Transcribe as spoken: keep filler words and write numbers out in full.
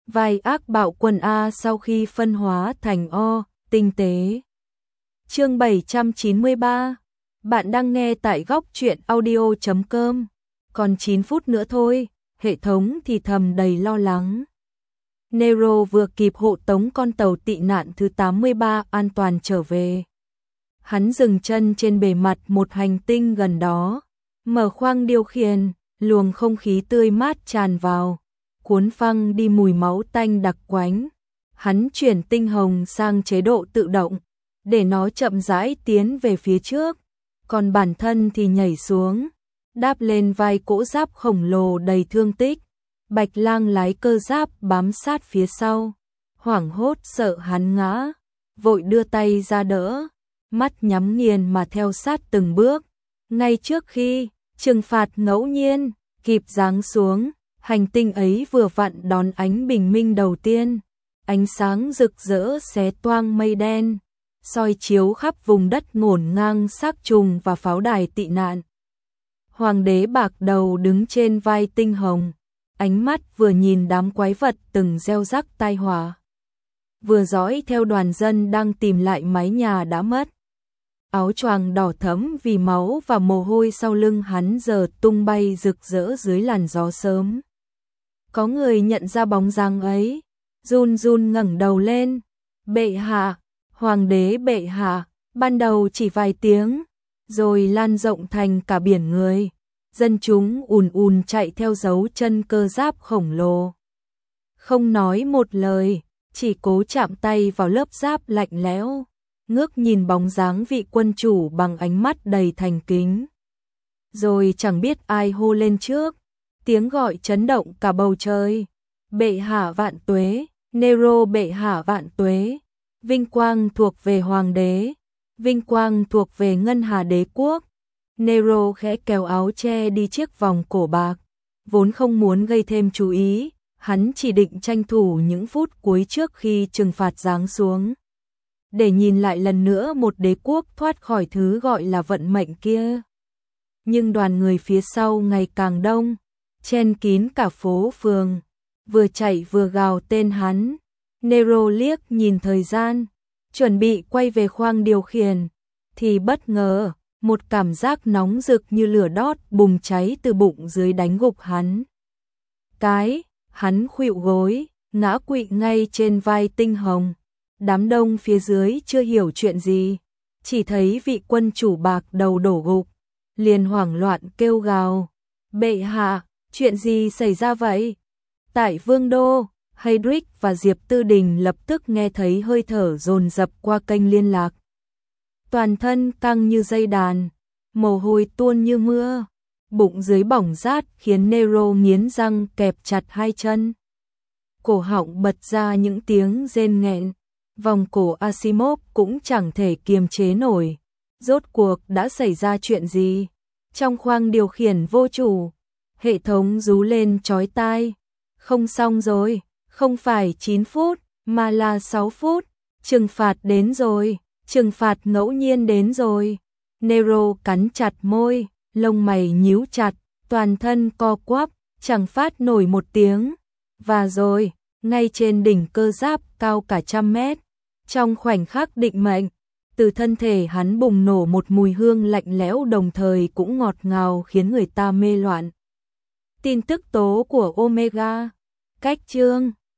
Vai ác bạo quân A sau khi phân hóa thành O, tinh tế. Chương bảy trăm chín mươi ba. Bạn đang nghe tại góc truyện audio chấm com. Còn chín phút nữa thôi, hệ thống thì thầm đầy lo lắng. Nero vừa kịp hộ tống con tàu tị nạn thứ tám mươi ba an toàn trở về. Hắn dừng chân trên bề mặt một hành tinh gần đó, mở khoang điều khiển, luồng không khí tươi mát tràn vào, cuốn phăng đi mùi máu tanh đặc quánh. Hắn chuyển tinh hồng sang chế độ tự động, để nó chậm rãi tiến về phía trước, còn bản thân thì nhảy xuống, đáp lên vai cỗ giáp khổng lồ đầy thương tích. Bạch Lang lái cơ giáp bám sát phía sau, hoảng hốt sợ hắn ngã, vội đưa tay ra đỡ, mắt nhắm nghiền mà theo sát từng bước. Ngay trước khi trừng phạt ngẫu nhiên kịp giáng xuống, hành tinh ấy vừa vặn đón ánh bình minh đầu tiên, ánh sáng rực rỡ xé toang mây đen, soi chiếu khắp vùng đất ngổn ngang xác trùng và pháo đài tị nạn. Hoàng đế bạc đầu đứng trên vai tinh hồng, ánh mắt vừa nhìn đám quái vật từng gieo rắc tai họa, vừa dõi theo đoàn dân đang tìm lại mái nhà đã mất. Áo choàng đỏ thẫm vì máu và mồ hôi sau lưng hắn giờ tung bay rực rỡ dưới làn gió sớm. Có người nhận ra bóng dáng ấy, run run ngẩng đầu lên. Bệ hạ, hoàng đế bệ hạ, ban đầu chỉ vài tiếng, rồi lan rộng thành cả biển người. Dân chúng ùn ùn chạy theo dấu chân cơ giáp khổng lồ. Không nói một lời, chỉ cố chạm tay vào lớp giáp lạnh lẽo, ngước nhìn bóng dáng vị quân chủ bằng ánh mắt đầy thành kính. Rồi chẳng biết ai hô lên trước, tiếng gọi chấn động cả bầu trời. Bệ hạ vạn tuế, Nero bệ hạ vạn tuế. Vinh quang thuộc về hoàng đế, vinh quang thuộc về ngân hà đế quốc. Nero khẽ kéo áo che đi chiếc vòng cổ bạc, vốn không muốn gây thêm chú ý, hắn chỉ định tranh thủ những phút cuối trước khi trừng phạt giáng xuống, để nhìn lại lần nữa một đế quốc thoát khỏi thứ gọi là vận mệnh kia. Nhưng đoàn người phía sau ngày càng đông, chen kín cả phố phường, vừa chạy vừa gào tên hắn. Nero liếc nhìn thời gian, chuẩn bị quay về khoang điều khiển, thì bất ngờ, một cảm giác nóng rực như lửa đốt bùng cháy từ bụng dưới đánh gục hắn. Cái, hắn khuỵu gối, ngã quỵ ngay trên vai tinh hồng. Đám đông phía dưới chưa hiểu chuyện gì, chỉ thấy vị quân chủ bạc đầu đổ gục, liền hoảng loạn kêu gào. Bệ hạ, chuyện gì xảy ra vậy? Tại Vương Đô, Heydrich và Diệp Tư Đình lập tức nghe thấy hơi thở dồn dập qua kênh liên lạc. Toàn thân căng như dây đàn, mồ hôi tuôn như mưa, bụng dưới bỏng rát khiến Nero nghiến răng kẹp chặt hai chân. Cổ họng bật ra những tiếng rên nghẹn, vòng cổ Asimov cũng chẳng thể kiềm chế nổi. Rốt cuộc đã xảy ra chuyện gì? Trong khoang điều khiển vô chủ, hệ thống rú lên chói tai. Không xong rồi, không phải chín phút, mà là sáu phút, trừng phạt đến rồi. Trừng phạt ngẫu nhiên đến rồi. Nero cắn chặt môi, lông mày nhíu chặt, toàn thân co quắp, chẳng phát nổi một tiếng. Và rồi, ngay trên đỉnh cơ giáp cao cả trăm mét, trong khoảnh khắc định mệnh, từ thân thể hắn bùng nổ một mùi hương lạnh lẽo đồng thời cũng ngọt ngào khiến người ta mê loạn. Tin tức tố của Omega. Cách chương